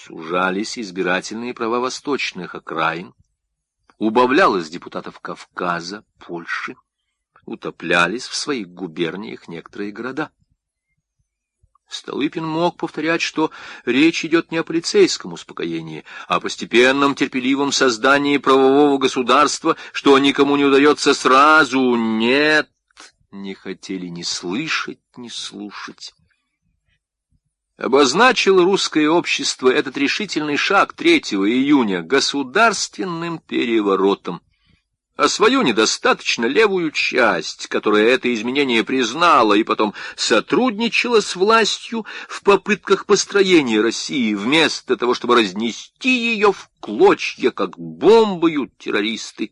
сужались избирательные права восточных окраин, убавлялось депутатов Кавказа, Польши, утоплялись в своих губерниях некоторые города. Столыпин мог повторять, что речь идет не о полицейском успокоении, а о постепенном терпеливом создании правового государства, что никому не удается сразу. Нет, не хотели ни слышать, ни слушать. Обозначило русское общество этот решительный шаг 3 июня государственным переворотом, а свою недостаточно левую часть, которая это изменение признала и потом сотрудничала с властью в попытках построения России, вместо того, чтобы разнести ее в клочья, как бомбуют террористы.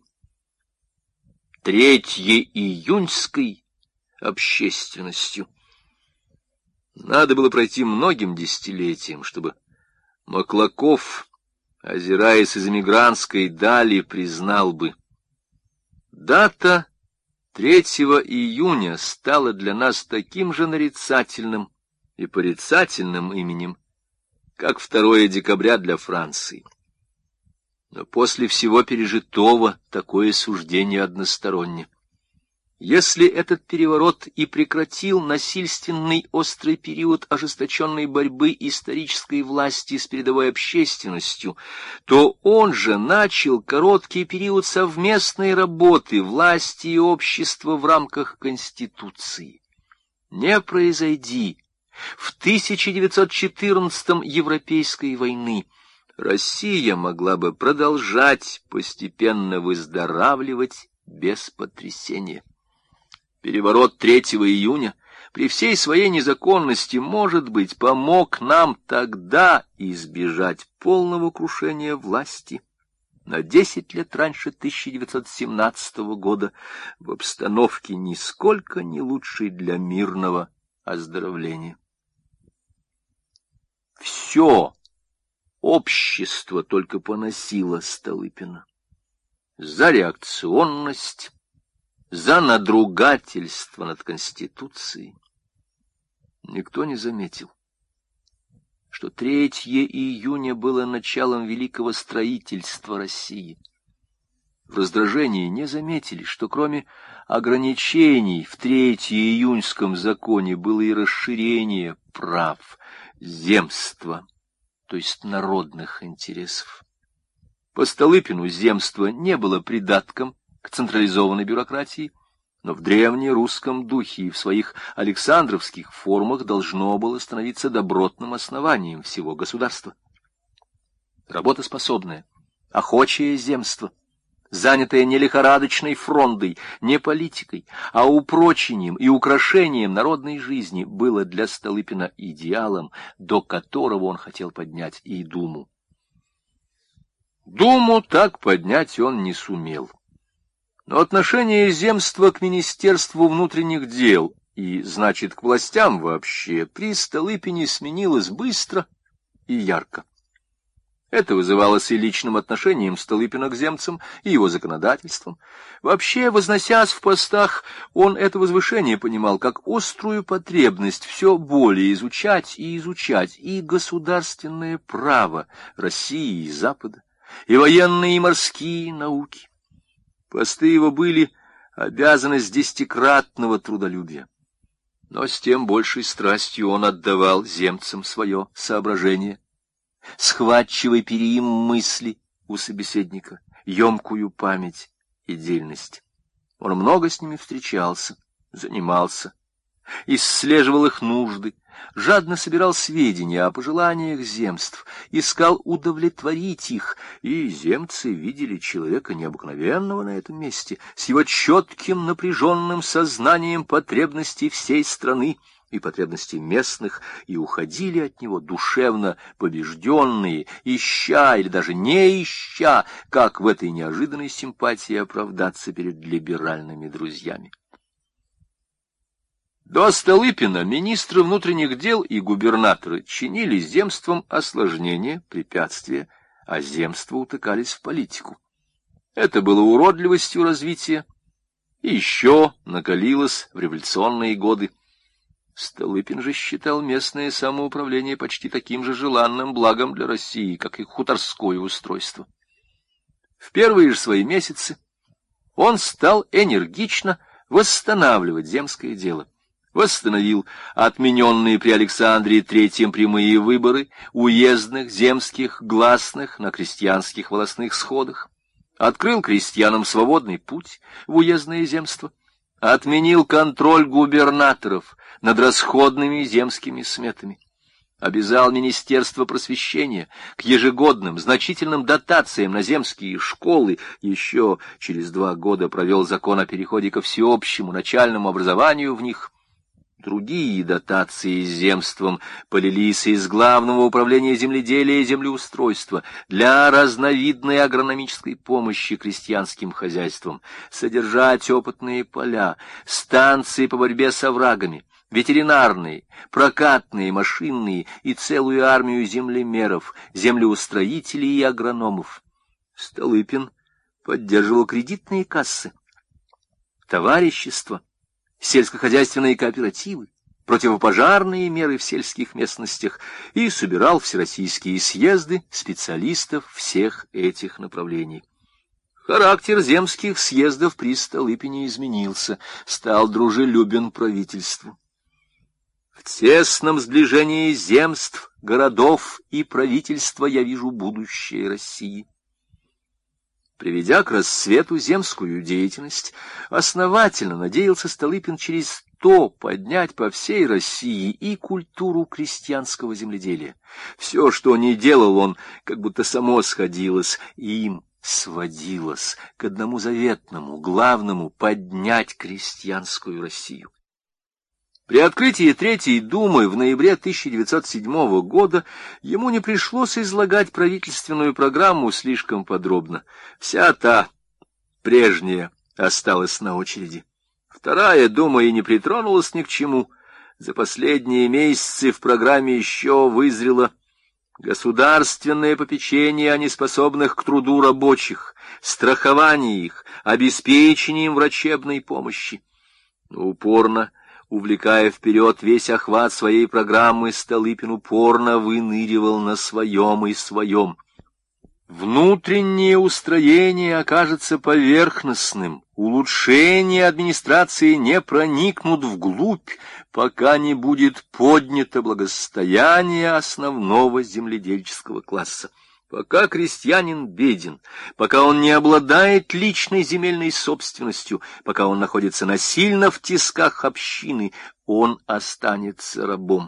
3 июньской общественностью надо было пройти многим десятилетиям, чтобы Маклаков, озираясь из эмигрантской дали, признал бы: дата 3 июня стала для нас таким же нарицательным и порицательным именем, как 2 декабря для Франции. Но после всего пережитого такое суждение односторонне. Если этот переворот и прекратил насильственный острый период ожесточенной борьбы исторической власти с передовой общественностью, то он же начал короткий период совместной работы власти и общества в рамках Конституции. Не произойди в 1914-м Европейской войны, Россия могла бы продолжать постепенно выздоравливать без потрясения. Переворот 3 июня при всей своей незаконности, может быть, помог нам тогда избежать полного крушения власти на 10 лет раньше 1917 года в обстановке нисколько не лучшей для мирного оздоровления. Все общество только поносило Столыпина за реакционность, за надругательство над Конституцией. Никто не заметил, что 3 июня было началом великого строительства России. В раздражении не заметили, что кроме ограничений в 3 июньском законе было и расширение прав земства, то есть народных интересов. По Столыпину земство не было придатком к централизованной бюрократии, но в древнерусском духе и в своих александровских формах должно было становиться добротным основанием всего государства. Работоспособное, охочее земство, занятое не лихорадочной фрондой, не политикой, а упрочением и украшением народной жизни, было для Столыпина идеалом, до которого он хотел поднять и Думу. Думу так поднять он не сумел. Но отношение земства к Министерству внутренних дел и, значит, к властям вообще при Столыпине сменилось быстро и ярко. Это вызывалось и личным отношением Столыпина к земцам, и его законодательством. Вообще, возносясь в постах, он это возвышение понимал как острую потребность все более изучать и государственное право России и Запада, и военные и морские науки. Посты его были обязанность десятикратного трудолюбия. Но с тем большей страстью он отдавал земцам свое соображение, схватчивый переим мысли у собеседника, емкую память и дельность. Он много с ними встречался, занимался, исследовал их нужды, жадно собирал сведения о пожеланиях земств, искал удовлетворить их, и земцы видели человека необыкновенного на этом месте, с его четким напряженным сознанием потребностей всей страны и потребностей местных, и уходили от него душевно побежденные, ища или даже не ища, как в этой неожиданной симпатии оправдаться перед либеральными друзьями. До Столыпина министры внутренних дел и губернаторы чинили земствам осложнения, препятствия, а земства утыкались в политику. Это было уродливостью развития и еще накалилось в революционные годы. Столыпин же считал местное самоуправление почти таким же желанным благом для России, как и хуторское устройство. В первые же свои месяцы он стал энергично восстанавливать земское дело. Восстановил отмененные при Александре III прямые выборы уездных, земских, гласных на крестьянских волостных сходах, открыл крестьянам свободный путь в уездное земство, отменил контроль губернаторов над расходными земскими сметами, обязал Министерство просвещения к ежегодным значительным дотациям на земские школы, еще через 2 года провел закон о переходе ко всеобщему начальному образованию в них. Другие дотации земством полились из Главного управления земледелия и землеустройства для разновидной агрономической помощи крестьянским хозяйствам, содержать опытные поля, станции по борьбе с оврагами, ветеринарные, прокатные, машинные и целую армию землемеров, землеустроителей и агрономов. Столыпин поддерживал кредитные кассы, товарищества, сельскохозяйственные кооперативы, противопожарные меры в сельских местностях и собирал всероссийские съезды специалистов всех этих направлений. Характер земских съездов при Столыпине изменился, стал дружелюбен правительству. В тесном сближении земств, городов и правительства я вижу будущее России. Приведя к расцвету земскую деятельность, основательно надеялся Столыпин через то поднять по всей России и культуру крестьянского земледелия. Все, что ни делал он, как будто само сходилось, и им сводилось к одному заветному, главному — поднять крестьянскую Россию. При открытии Третьей Думы в ноябре 1907 года ему не пришлось излагать правительственную программу слишком подробно. Вся та прежняя осталась на очереди. Вторая Дума и не притронулась ни к чему. За последние месяцы в программе еще вызрело государственное попечение о неспособных к труду рабочих, страхование их, обеспечение им врачебной помощи. Но упорно, увлекая вперед весь охват своей программы, Столыпин упорно выныривал на своем и своем. Внутреннее устроение окажется поверхностным, улучшение администрации не проникнут вглубь, пока не будет поднято благосостояние основного земледельческого класса. Пока крестьянин беден, пока он не обладает личной земельной собственностью, пока он находится насильно в тисках общины, он останется рабом.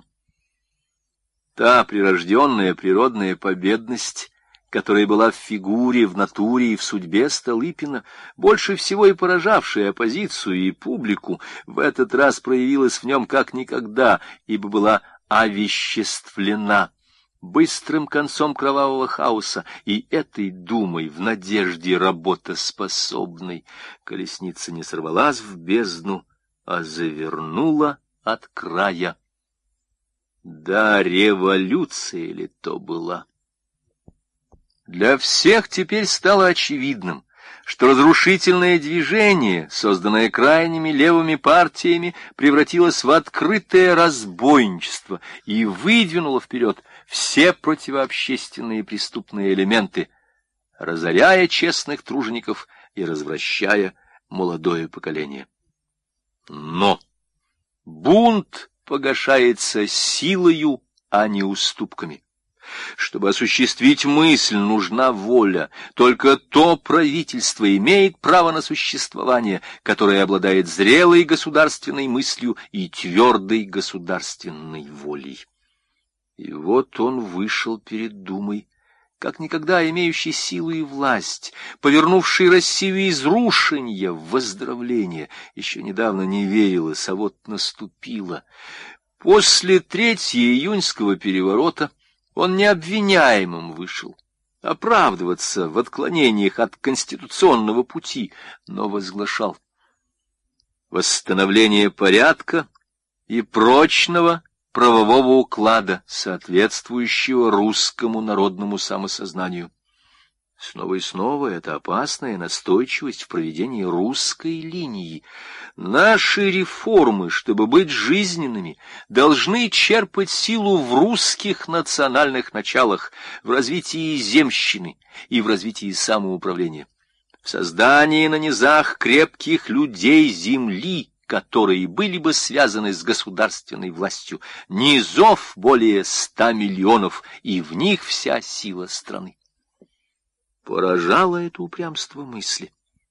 Та прирожденная природная победность, которая была в фигуре, в натуре и в судьбе Столыпина, больше всего и поражавшая оппозицию и публику, в этот раз проявилась в нем как никогда, ибо была овеществлена быстрым концом кровавого хаоса и этой думой в надежде работоспособной. Колесница не сорвалась в бездну, а завернула от края. Да, революция ли то была? Для всех теперь стало очевидным, что разрушительное движение, созданное крайними левыми партиями, превратилось в открытое разбойничество и выдвинуло вперед все противообщественные преступные элементы, разоряя честных тружеников и развращая молодое поколение. Но бунт погашается силою, а не уступками. Чтобы осуществить мысль, нужна воля. Только то правительство имеет право на существование, которое обладает зрелой государственной мыслью и твердой государственной волей. И вот он вышел перед Думой, как никогда имеющий силу и власть, повернувший Россию из рушенья в выздоровление. Еще недавно не верилось, а вот наступило. После 3 июньского переворота он необвиняемым вышел, оправдываться в отклонениях от конституционного пути, но возглашал восстановление порядка и прочного правового уклада, соответствующего русскому народному самосознанию. Снова и снова эта опасная настойчивость в проведении русской линии. Наши реформы, чтобы быть жизненными, должны черпать силу в русских национальных началах, в развитии земщины и в развитии самоуправления, в создании на низах крепких людей земли, которые были бы связаны с государственной властью, низов более 100 миллионов, и в них вся сила страны. Поражало это упрямство мысли.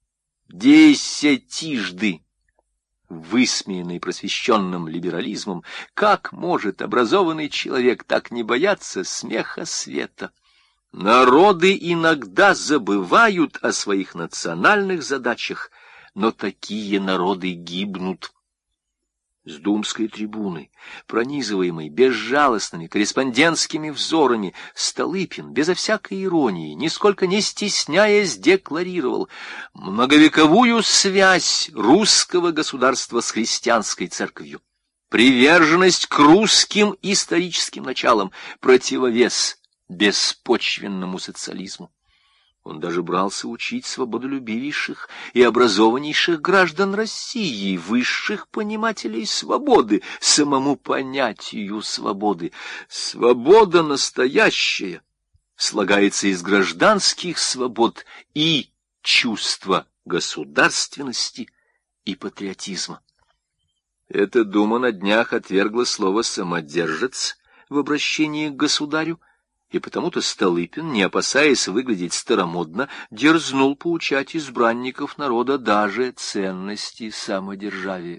Десятижды высмеянный просвещенным либерализмом, как может образованный человек так не бояться смеха света? Народы иногда забывают о своих национальных задачах, но такие народы гибнут. С думской трибуны, пронизываемый безжалостными корреспондентскими взорами, Столыпин, безо всякой иронии, нисколько не стесняясь, декларировал многовековую связь русского государства с христианской церковью, приверженность к русским историческим началам, противовес беспочвенному социализму. Он даже брался учить свободолюбивейших и образованнейших граждан России, высших понимателей свободы, самому понятию свободы. Свобода настоящая слагается из гражданских свобод и чувства государственности и патриотизма. Эта дума на днях отвергла слово «самодержец» в обращении к государю, и потому-то Столыпин, не опасаясь выглядеть старомодно, дерзнул поучать избранников народа даже ценности самодержавия.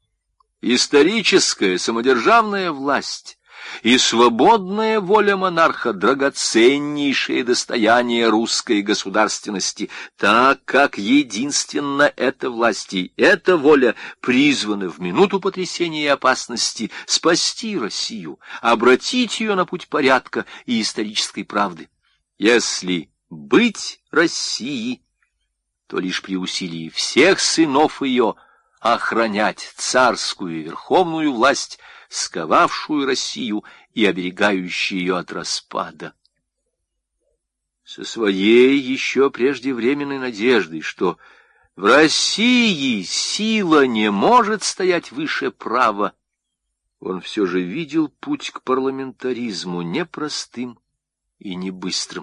Историческая самодержавная власть и свободная воля монарха — драгоценнейшее достояние русской государственности, так как единственно эта власть и эта воля призваны в минуту потрясения и опасности спасти Россию, обратить ее на путь порядка и исторической правды. Если быть Россией, то лишь при усилии всех сынов ее охранять царскую и верховную власть, сковавшую Россию и оберегающую ее от распада. Со своей еще преждевременной надеждой, что в России сила не может стоять выше права, он все же видел путь к парламентаризму непростым и не быстрым.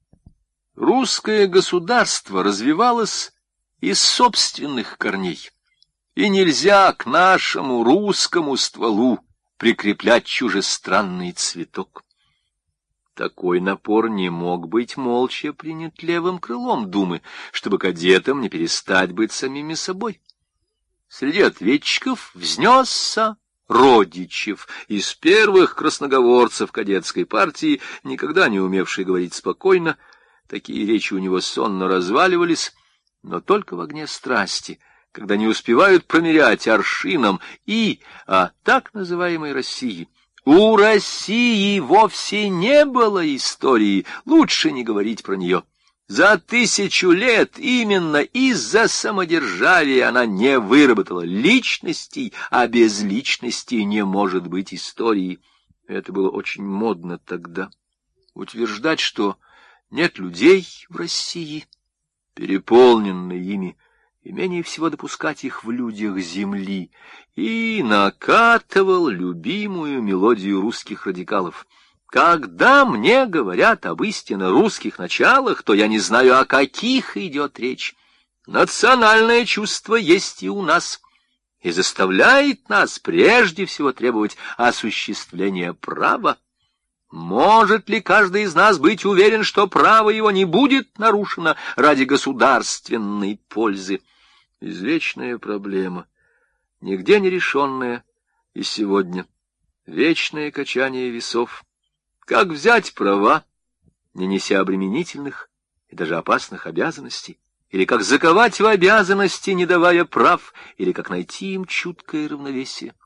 Русское государство развивалось из собственных корней, и нельзя к нашему русскому стволу прикреплять чужестранный цветок. Такой напор не мог быть молча принят левым крылом Думы, чтобы кадетам не перестать быть самими собой. Среди ответчиков взнесся Родичев, из первых красноговорцев кадетской партии, никогда не умевший говорить спокойно. Такие речи у него сонно разваливались, но только в огне страсти, когда не успевают промерять аршином и о так называемой России. У России вовсе не было истории, лучше не говорить про нее. За 1000 лет именно из-за самодержавия она не выработала личностей, а без личностей не может быть истории. Это было очень модно тогда. Утверждать, что нет людей в России, переполненной ими, и менее всего допускать их в людях земли, и накатывал любимую мелодию русских радикалов. Когда мне говорят об истинно русских началах, то я не знаю, о каких идет речь. Национальное чувство есть и у нас, и заставляет нас прежде всего требовать осуществления права. Может ли каждый из нас быть уверен, что право его не будет нарушено ради государственной пользы? Извечная проблема, нигде не решенная и сегодня. Вечное качание весов. Как взять права, не неся обременительных и даже опасных обязанностей? Или как заковать в обязанности, не давая прав? Или как найти им чуткое равновесие?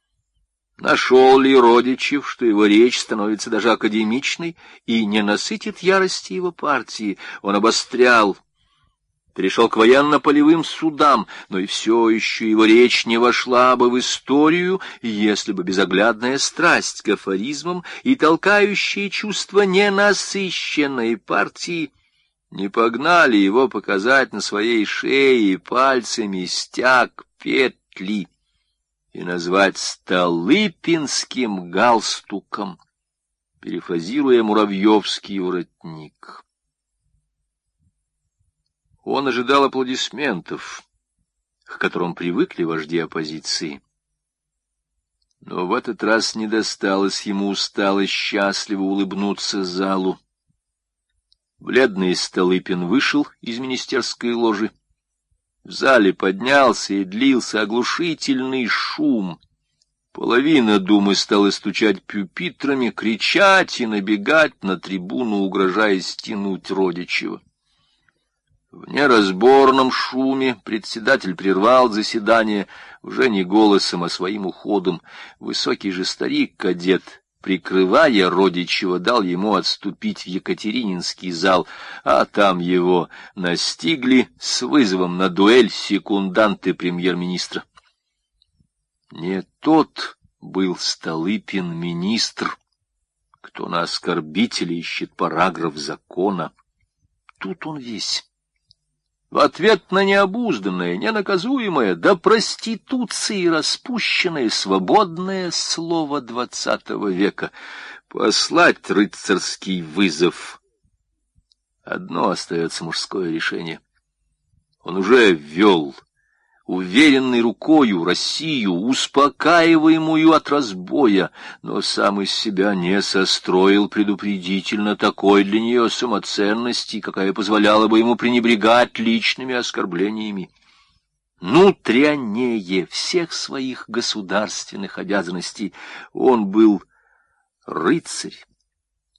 Нашел ли Родичев, что его речь становится даже академичной и не насытит ярости его партии? Он обострял, перешел к военно-полевым судам, но и все еще его речь не вошла бы в историю, если бы безоглядная страсть к афоризмам и толкающие чувства ненасыщенной партии не погнали его показать на своей шее пальцами стяг петли и назвать столыпинским галстуком, перефразируя муравьевский воротник. Он ожидал аплодисментов, к которым привыкли вожди оппозиции. Но в этот раз не досталось ему устало счастливо улыбнуться залу. Бледный Столыпин вышел из министерской ложи. В зале поднялся и длился оглушительный шум. Половина думы стала стучать пюпитрами, кричать и набегать на трибуну, угрожая стянуть Родичева. В неразборном шуме председатель прервал заседание уже не голосом, а своим уходом. Высокий же старик-кадет, прикрывая Родичева, дал ему отступить в Екатерининский зал, а там его настигли с вызовом на дуэль секунданты премьер-министра. Не тот был Столыпин министр, кто на оскорбителя ищет параграф закона. Тут он весь. В ответ на необузданное, ненаказуемое, до проституции распущенное, свободное слово XX века послать рыцарский вызов. Одно остается мужское решение. Он уже ввел уверенной рукою Россию, успокаиваемую от разбоя, но сам из себя не состроил предупредительно такой для нее самоценности, какая позволяла бы ему пренебрегать личными оскорблениями. Внутреннее всех своих государственных обязанностей он был рыцарь,